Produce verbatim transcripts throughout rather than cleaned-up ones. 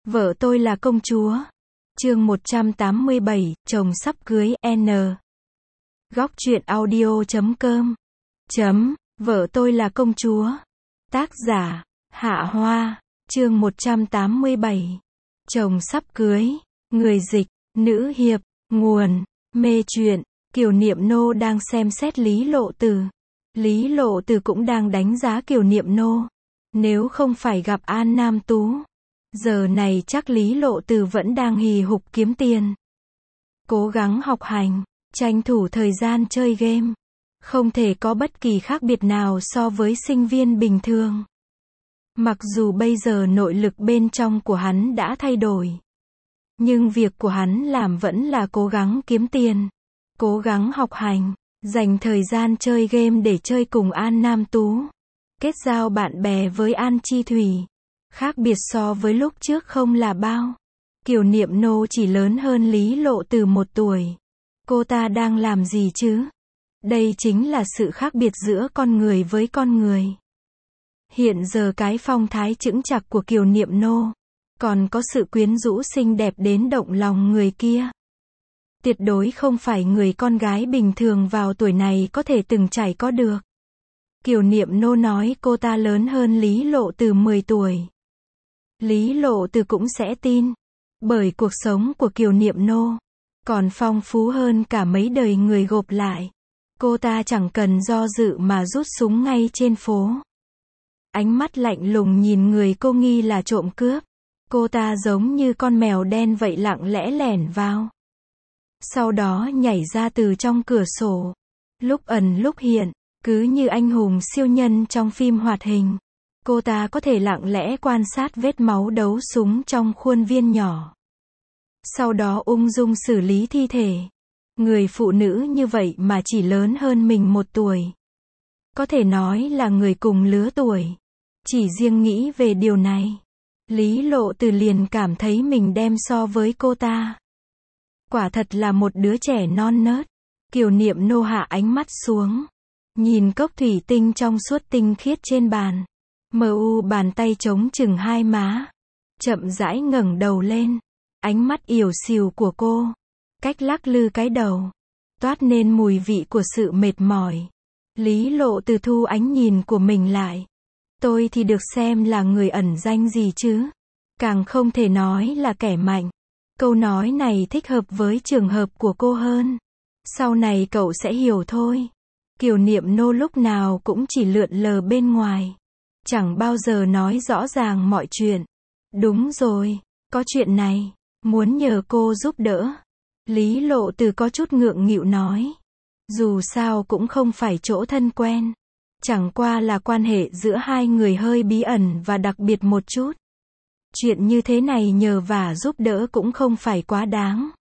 Vợ tôi là công chúa. Chương một trăm tám mươi bảy, chồng sắp cưới, N. Góc truyện audio chấm com. Chấm, vợ tôi là công chúa. Tác giả, Hạ Hoa. Chương một trăm tám mươi bảy. Chồng sắp cưới. Người dịch, nữ hiệp. Nguồn, mê truyện. Kiều Niệm Nô đang xem xét Lý Lộ Tử. Lý Lộ Tử cũng đang đánh giá Kiều Niệm Nô. Nếu không phải gặp An Nam Tú, giờ này chắc Lý Lộ Tử vẫn đang hì hục kiếm tiền. Cố gắng học hành, tranh thủ thời gian chơi game. Không thể có bất kỳ khác biệt nào so với sinh viên bình thường. Mặc dù bây giờ nội lực bên trong của hắn đã thay đổi, nhưng việc của hắn làm vẫn là cố gắng kiếm tiền, cố gắng học hành, dành thời gian chơi game để chơi cùng An Nam Tú, kết giao bạn bè với An Chi Thủy. Khác biệt so với lúc trước không là bao. Kiều Niệm Nô chỉ lớn hơn Lý Lộ Tử một tuổi. Cô ta đang làm gì chứ? Đây chính là sự khác biệt giữa con người với con người. Hiện giờ cái phong thái chững chạc của Kiều Niệm Nô, còn có sự quyến rũ xinh đẹp đến động lòng người kia, tuyệt đối không phải người con gái bình thường vào tuổi này có thể từng trải có được. Kiều Niệm Nô nói cô ta lớn hơn Lý Lộ Tử mười tuổi. Lý Lộ Tử cũng sẽ tin, bởi cuộc sống của Kiều Niệm Nô còn phong phú hơn cả mấy đời người gộp lại. Cô ta chẳng cần do dự mà rút súng ngay trên phố. Ánh mắt lạnh lùng nhìn người cô nghi là trộm cướp. Cô ta giống như con mèo đen vậy lặng lẽ lẻn vào. Sau đó nhảy ra từ trong cửa sổ. Lúc ẩn lúc hiện, cứ như anh hùng siêu nhân trong phim hoạt hình. Cô ta có thể lặng lẽ quan sát vết máu đấu súng trong khuôn viên nhỏ. Sau đó ung dung xử lý thi thể. Người phụ nữ như vậy mà chỉ lớn hơn mình một tuổi. Có thể nói là người cùng lứa tuổi. Chỉ riêng nghĩ về điều này, Lý Lộ Tử liền cảm thấy mình đem so với cô ta. Quả thật là một đứa trẻ non nớt. Kiều Niệm Nô hạ ánh mắt xuống, nhìn cốc thủy tinh trong suốt tinh khiết trên bàn. Mờ u bàn tay chống chừng hai má, chậm rãi ngẩng đầu lên. Ánh mắt yểu xìu của cô, cách lắc lư cái đầu, toát nên mùi vị của sự mệt mỏi. Lý Lộ Tử thu ánh nhìn của mình lại. Tôi thì được xem là người ẩn danh gì chứ? Càng không thể nói là kẻ mạnh. Câu nói này thích hợp với trường hợp của cô hơn. Sau này cậu sẽ hiểu thôi. Kiều Niệm Nô lúc nào cũng chỉ lượn lờ bên ngoài, chẳng bao giờ nói rõ ràng mọi chuyện. Đúng rồi, có chuyện này, muốn nhờ cô giúp đỡ. Lý Lộ Tử có chút ngượng nghịu nói. Dù sao cũng không phải chỗ thân quen. Chẳng qua là quan hệ giữa hai người hơi bí ẩn và đặc biệt một chút. Chuyện như thế này nhờ vả giúp đỡ cũng không phải quá đáng.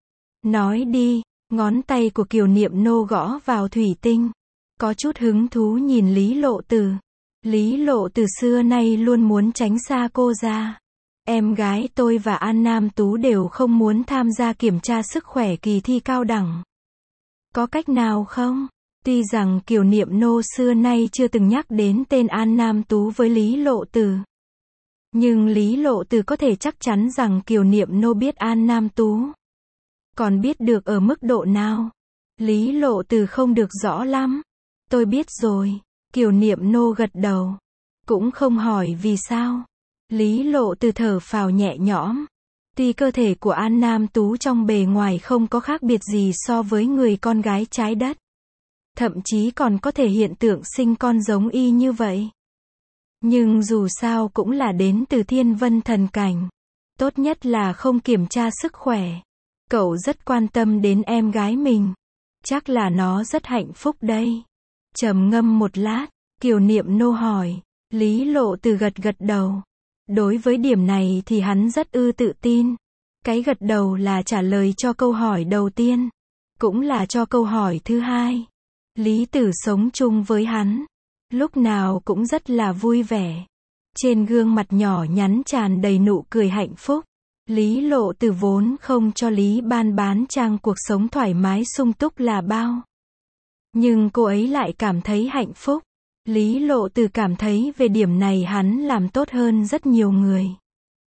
Nói đi, ngón tay của Kiều Niệm Nô gõ vào thủy tinh. Có chút hứng thú nhìn Lý Lộ Tử. Lý Lộ Tử xưa nay luôn muốn tránh xa cô ra. Em gái tôi và An Nam Tú đều không muốn tham gia kiểm tra sức khỏe kỳ thi cao đẳng. Có cách nào không? Tuy rằng Kiều Niệm Nô xưa nay chưa từng nhắc đến tên An Nam Tú với Lý Lộ Tử, nhưng Lý Lộ Tử có thể chắc chắn rằng Kiều Niệm Nô biết An Nam Tú. Còn biết được ở mức độ nào? Lý Lộ Tử không được rõ lắm. Tôi biết rồi. Kiều Niệm Nô gật đầu. Cũng không hỏi vì sao. Lý Lộ Tử thở phào nhẹ nhõm. Tuy cơ thể của An Nam Tú trong bề ngoài không có khác biệt gì so với người con gái trái đất, thậm chí còn có thể hiện tượng sinh con giống y như vậy, nhưng dù sao cũng là đến từ thiên vân thần cảnh. Tốt nhất là không kiểm tra sức khỏe. Cậu rất quan tâm đến em gái mình. Chắc là nó rất hạnh phúc đây. Trầm ngâm một lát, Kiều Niệm Nô hỏi. Lý Lộ Tử gật gật đầu. Đối với điểm này thì hắn rất ư tự tin. Cái gật đầu là trả lời cho câu hỏi đầu tiên, cũng là cho câu hỏi thứ hai. Lý Tử sống chung với hắn, lúc nào cũng rất là vui vẻ. Trên gương mặt nhỏ nhắn tràn đầy nụ cười hạnh phúc. Lý Lộ Tử vốn không cho Lý Ban bán trang cuộc sống thoải mái sung túc là bao, nhưng cô ấy lại cảm thấy hạnh phúc. Lý Lộ Tử cảm thấy về điểm này hắn làm tốt hơn rất nhiều người.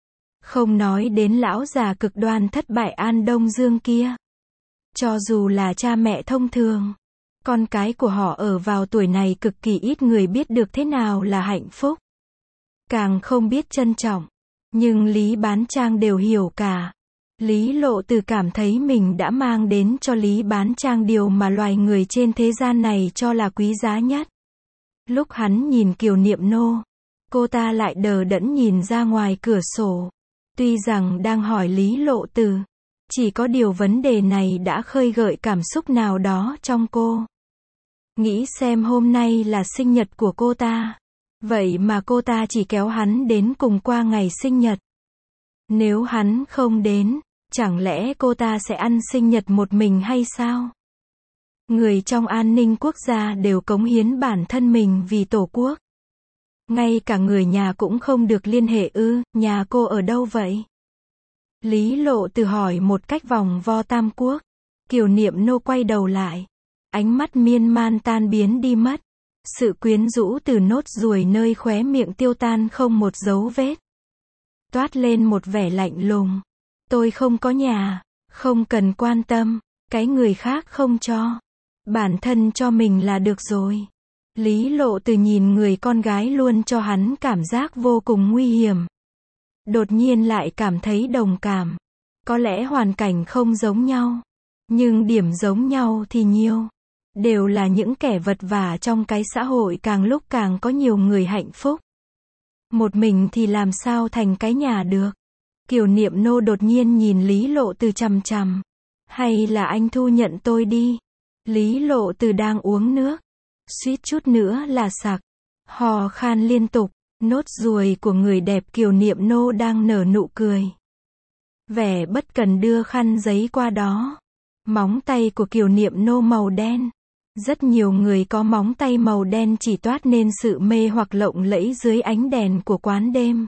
Không nói đến lão già cực đoan thất bại An Đông Dương kia. Cho dù là cha mẹ thông thường, con cái của họ ở vào tuổi này cực kỳ ít người biết được thế nào là hạnh phúc. Càng không biết trân trọng. Nhưng Lý Bán Trang đều hiểu cả. Lý Lộ Từ cảm thấy mình đã mang đến cho Lý Bán Trang điều mà loài người trên thế gian này cho là quý giá nhất. Lúc hắn nhìn Kiều Niệm Nô, cô ta lại đờ đẫn nhìn ra ngoài cửa sổ. Tuy rằng đang hỏi Lý Lộ Từ, chỉ có điều vấn đề này đã khơi gợi cảm xúc nào đó trong cô. Nghĩ xem hôm nay là sinh nhật của cô ta. Vậy mà cô ta chỉ kéo hắn đến cùng qua ngày sinh nhật. Nếu hắn không đến, chẳng lẽ cô ta sẽ ăn sinh nhật một mình hay sao? Người trong an ninh quốc gia đều cống hiến bản thân mình vì Tổ quốc. Ngay cả người nhà cũng không được liên hệ ư, nhà cô ở đâu vậy? Lý Lộ Từ hỏi một cách vòng vo tam quốc. Kiều Niệm Nô quay đầu lại. Ánh mắt miên man tan biến đi mất. Sự quyến rũ từ nốt ruồi nơi khóe miệng tiêu tan không một dấu vết. Toát lên một vẻ lạnh lùng. Tôi không có nhà, không cần quan tâm, cái người khác không cho. Bản thân cho mình là được rồi. Lý Lộ Từ nhìn người con gái luôn cho hắn cảm giác vô cùng nguy hiểm. Đột nhiên lại cảm thấy đồng cảm. Có lẽ hoàn cảnh không giống nhau, nhưng điểm giống nhau thì nhiều. Đều là những kẻ vật vã trong cái xã hội càng lúc càng có nhiều người hạnh phúc. Một mình thì làm sao thành cái nhà được. Kiều Niệm Nô đột nhiên nhìn Lý Lộ Từ chằm chằm. Hay là anh thu nhận tôi đi. Lý Lộ Từ đang uống nước. Suýt chút nữa là sặc. Hò khan liên tục. Nốt ruồi của người đẹp Kiều Niệm Nô đang nở nụ cười. Vẻ bất cần đưa khăn giấy qua đó. Móng tay của Kiều Niệm Nô màu đen. Rất nhiều người có móng tay màu đen chỉ toát nên sự mê hoặc lộng lẫy dưới ánh đèn của quán đêm.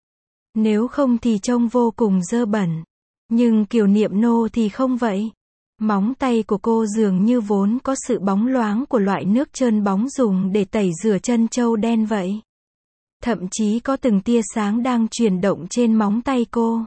Nếu không thì trông vô cùng dơ bẩn. Nhưng Kiều Niệm Nô thì không vậy. Móng tay của cô dường như vốn có sự bóng loáng của loại nước trơn bóng dùng để tẩy rửa chân trâu đen vậy. Thậm chí có từng tia sáng đang chuyển động trên móng tay cô.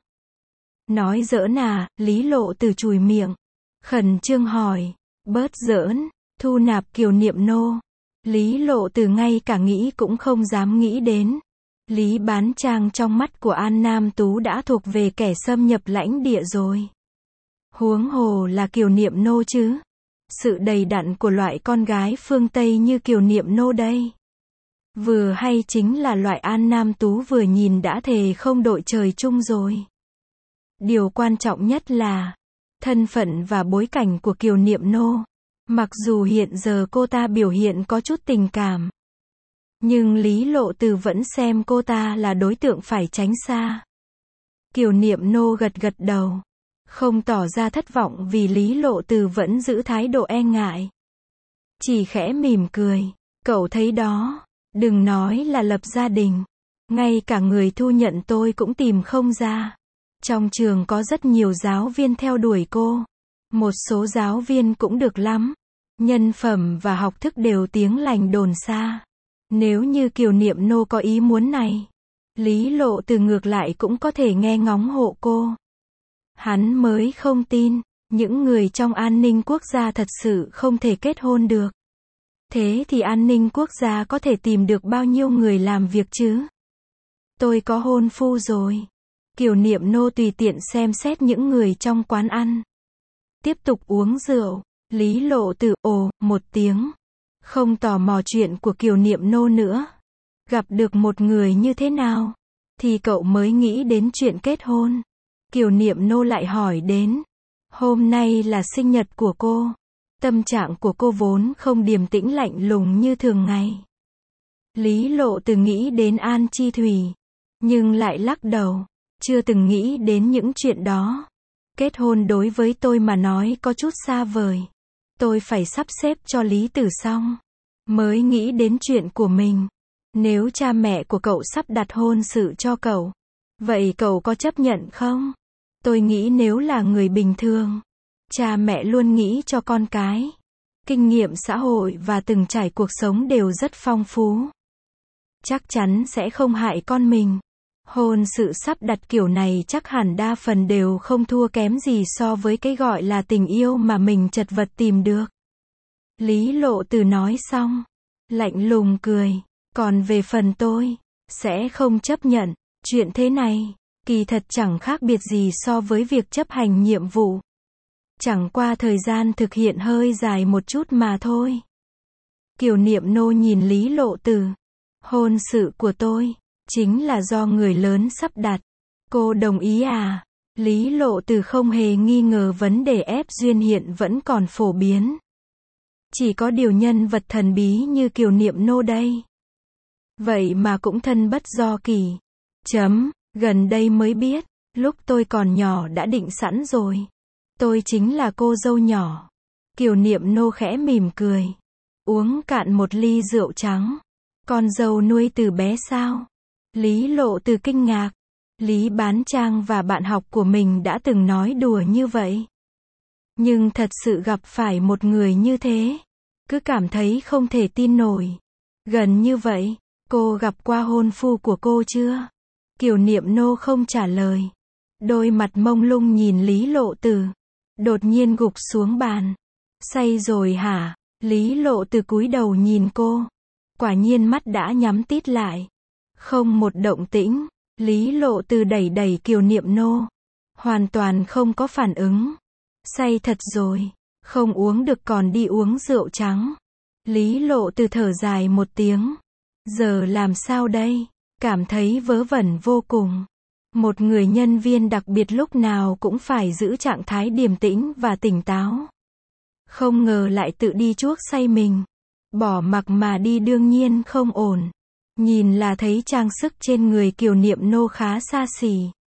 Nói giỡn à, Lý Lộ Từ chùi miệng. Khẩn trương hỏi, bớt giỡn, thu nạp Kiều Niệm Nô. Lý Lộ Từ ngay cả nghĩ cũng không dám nghĩ đến. Lý Bán Trang trong mắt của An Nam Tú đã thuộc về kẻ xâm nhập lãnh địa rồi. Huống hồ là Kiều Niệm Nô chứ. Sự đầy đặn của loại con gái phương Tây như Kiều Niệm Nô đây. Vừa hay chính là loại An Nam Tú vừa nhìn đã thề không đội trời chung rồi. Điều quan trọng nhất là thân phận và bối cảnh của Kiều Niệm Nô. Mặc dù hiện giờ cô ta biểu hiện có chút tình cảm, nhưng Lý Lộ Từ vẫn xem cô ta là đối tượng phải tránh xa. Kiều Niệm Nô gật gật đầu, không tỏ ra thất vọng vì Lý Lộ Từ vẫn giữ thái độ e ngại. Chỉ khẽ mỉm cười, cậu thấy đó, đừng nói là lập gia đình, ngay cả người thu nhận tôi cũng tìm không ra. Trong trường có rất nhiều giáo viên theo đuổi cô. Một số giáo viên cũng được lắm. Nhân phẩm và học thức đều tiếng lành đồn xa. Nếu như Kiều Niệm Nô có ý muốn này, Lý Lộ Từ ngược lại cũng có thể nghe ngóng hộ cô. Hắn mới không tin, những người trong an ninh quốc gia thật sự không thể kết hôn được. Thế thì an ninh quốc gia có thể tìm được bao nhiêu người làm việc chứ? Tôi có hôn phu rồi. Kiều Niệm Nô tùy tiện xem xét những người trong quán ăn. Tiếp tục uống rượu. Lý Lộ Từ ồ một tiếng. Không tò mò chuyện của Kiều Niệm Nô nữa. Gặp được một người như thế nào thì cậu mới nghĩ đến chuyện kết hôn. Kiều Niệm Nô lại hỏi đến. Hôm nay là sinh nhật của cô. Tâm trạng của cô vốn không điềm tĩnh lạnh lùng như thường ngày. Lý Lộ Từ nghĩ đến An Chi Thủy, nhưng lại lắc đầu. Chưa từng nghĩ đến những chuyện đó. Kết hôn đối với tôi mà nói có chút xa vời. Tôi phải sắp xếp cho Lý Tử xong mới nghĩ đến chuyện của mình. Nếu cha mẹ của cậu sắp đặt hôn sự cho cậu, vậy cậu có chấp nhận không? Tôi nghĩ nếu là người bình thường, cha mẹ luôn nghĩ cho con cái. Kinh nghiệm xã hội và từng trải cuộc sống đều rất phong phú. Chắc chắn sẽ không hại con mình. Hôn sự sắp đặt kiểu này chắc hẳn đa phần đều không thua kém gì so với cái gọi là tình yêu mà mình chật vật tìm được. Lý Lộ Từ nói xong, lạnh lùng cười. Còn về phần tôi, sẽ không chấp nhận. Chuyện thế này, kỳ thật chẳng khác biệt gì so với việc chấp hành nhiệm vụ. Chẳng qua thời gian thực hiện hơi dài một chút mà thôi. Kiều Niệm Nô nhìn Lý Lộ Từ. Hôn sự của tôi, chính là do người lớn sắp đặt. Cô đồng ý à? Lý Lộ Từ không hề nghi ngờ vấn đề ép duyên hiện vẫn còn phổ biến. Chỉ có điều nhân vật thần bí như Kiều Niệm Nô đây. Vậy mà cũng thân bất do kỳ. Chấm, gần đây mới biết, lúc tôi còn nhỏ đã định sẵn rồi. Tôi chính là cô dâu nhỏ. Kiều Niệm Nô khẽ mỉm cười. Uống cạn một ly rượu trắng. Con dâu nuôi từ bé sao? Lý Lộ Từ kinh ngạc. Lý Bán Trang và bạn học của mình đã từng nói đùa như vậy. Nhưng thật sự gặp phải một người như thế, cứ cảm thấy không thể tin nổi. Gần như vậy, cô gặp qua hôn phu của cô chưa? Kiều Niệm Nô không trả lời. Đôi mặt mông lung nhìn Lý Lộ Từ. Đột nhiên gục xuống bàn. Say rồi hả? Lý Lộ Từ cúi đầu nhìn cô. Quả nhiên mắt đã nhắm tít lại. Không một động tĩnh. Lý Lộ Từ đẩy đẩy Kiều Niệm Nô. Hoàn toàn không có phản ứng. Say thật rồi. Không uống được còn đi uống rượu trắng. Lý Lộ Từ thở dài một tiếng. Giờ làm sao đây? Cảm thấy vớ vẩn vô cùng. Một người nhân viên đặc biệt lúc nào cũng phải giữ trạng thái điềm tĩnh và tỉnh táo. Không ngờ lại tự đi chuốc say mình. Bỏ mặc mà đi đương nhiên không ổn. Nhìn là thấy trang sức trên người Kiều Niệm Nô khá xa xỉ.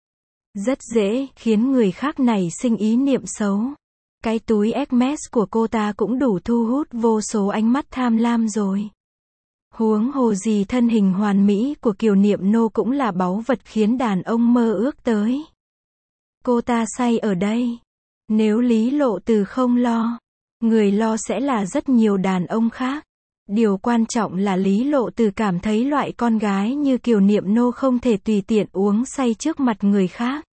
Rất dễ khiến người khác nảy sinh ý niệm xấu. Cái túi Hermes của cô ta cũng đủ thu hút vô số ánh mắt tham lam rồi. Huống hồ gì thân hình hoàn mỹ của Kiều Niệm Nô cũng là báu vật khiến đàn ông mơ ước tới. Cô ta say ở đây. Nếu Lý Lộ Từ không lo, người lo sẽ là rất nhiều đàn ông khác. Điều quan trọng là Lý Lộ Từ cảm thấy loại con gái như Kiều Niệm Nô không thể tùy tiện uống say trước mặt người khác.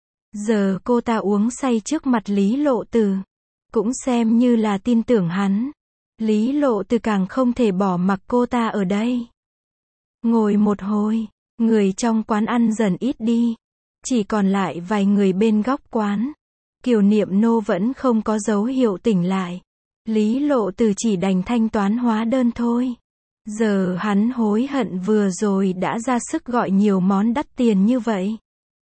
Giờ cô ta uống say trước mặt Lý Lộ Từ, cũng xem như là tin tưởng hắn. Lý Lộ Từ càng không thể bỏ mặc cô ta ở đây. Ngồi một hồi, người trong quán ăn dần ít đi. Chỉ còn lại vài người bên góc quán. Kiều Niệm Nô vẫn không có dấu hiệu tỉnh lại. Lý Lộ Từ chỉ đành thanh toán hóa đơn thôi. Giờ hắn hối hận vừa rồi đã ra sức gọi nhiều món đắt tiền như vậy.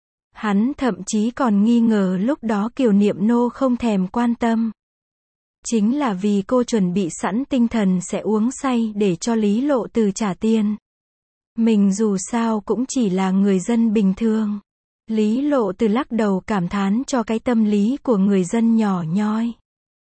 Hắn thậm chí còn nghi ngờ lúc đó Kiều Niệm Nô không thèm quan tâm. Chính là vì cô chuẩn bị sẵn tinh thần sẽ uống say để cho Lý Lộ Từ trả tiền. Mình dù sao cũng chỉ là người dân bình thường. Lý Lộ Từ lắc đầu cảm thán cho cái tâm lý của người dân nhỏ nhoi.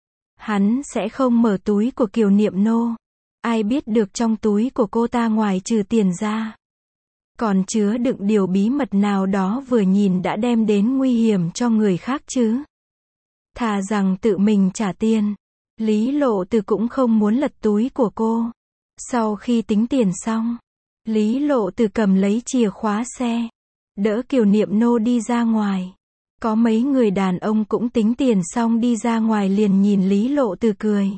Hắn sẽ không mở túi của Kiều Niệm Nô. Ai biết được trong túi của cô ta ngoài trừ tiền ra, còn chứa đựng điều bí mật nào đó vừa nhìn đã đem đến nguy hiểm cho người khác chứ. Thà rằng tự mình trả tiền. Lý Lộ Từ cũng không muốn lật túi của cô. Sau khi tính tiền xong, Lý Lộ Từ cầm lấy chìa khóa xe, đỡ Kiều Niệm Nô đi ra ngoài. Có mấy người đàn ông cũng tính tiền xong đi ra ngoài liền nhìn Lý Lộ Từ cười.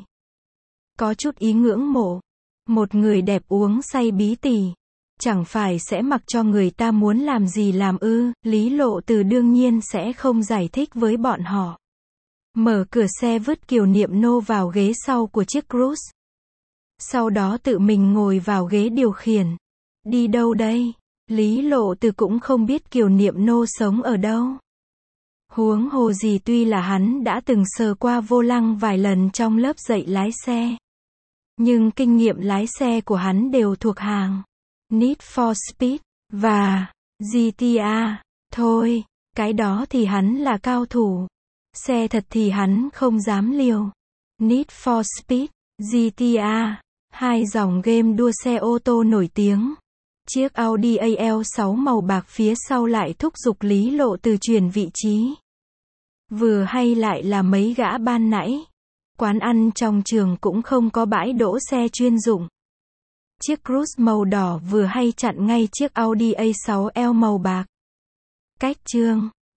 Có chút ý ngưỡng mộ. Một người đẹp uống say bí tỉ, chẳng phải sẽ mặc cho người ta muốn làm gì làm ư? Lý Lộ Từ đương nhiên sẽ không giải thích với bọn họ. Mở cửa xe vứt Kiều Niệm Nô vào ghế sau của chiếc Cruze. Sau đó tự mình ngồi vào ghế điều khiển. Đi đâu đây? Lý Lộ Từ cũng không biết Kiều Niệm Nô sống ở đâu. Huống hồ gì tuy là hắn đã từng sờ qua vô lăng vài lần trong lớp dạy lái xe. Nhưng kinh nghiệm lái xe của hắn đều thuộc hàng Need for Speed và giê tê a. Thôi, cái đó thì hắn là cao thủ. Xe thật thì hắn không dám liều. Need for Speed, giê tê a, hai dòng game đua xe ô tô nổi tiếng. Chiếc Audi A L sáu màu bạc phía sau lại thúc giục Lý Lộ Từ chuyển vị trí. Vừa hay lại là mấy gã ban nãy. Quán ăn trong trường cũng không có bãi đỗ xe chuyên dụng. Chiếc Cruze màu đỏ vừa hay chặn ngay chiếc Audi A sáu L màu bạc. Cách chương